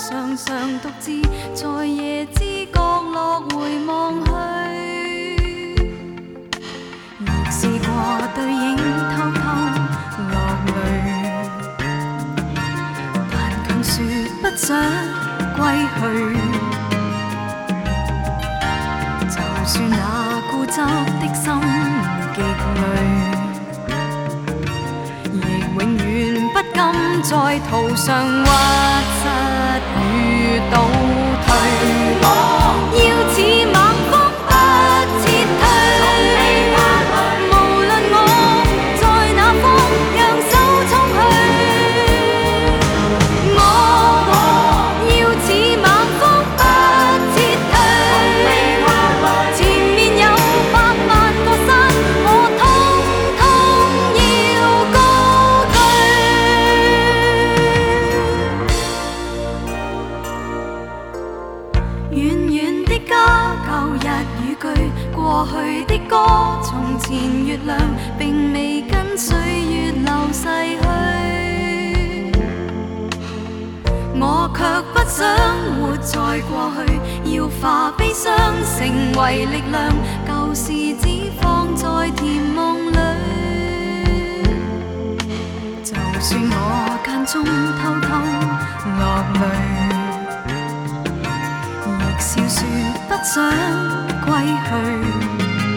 常常独自在夜之角落回望去，亦试过对影偷偷落泪，但强说不想归去。就算那固执的心极累，亦永遠不甘在途上屈膝與倒退，要似猛風不撤退，無論我在哪方，讓手衝去，我要似猛風不撤退，前面有百萬個山，我通通要高舉。遠遠的家，舊日語句，過去的歌，從前月亮並未跟歲月流逝去，我卻不想活在過去，要化悲傷成為力量，舊事只放在甜夢裏。就算我間中偷偷落淚，亦笑說不想歸去。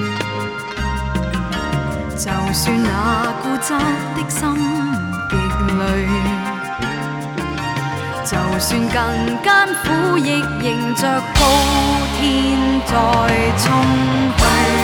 就算那固執的心極累，就算更艱苦，亦迎着高天再衝去。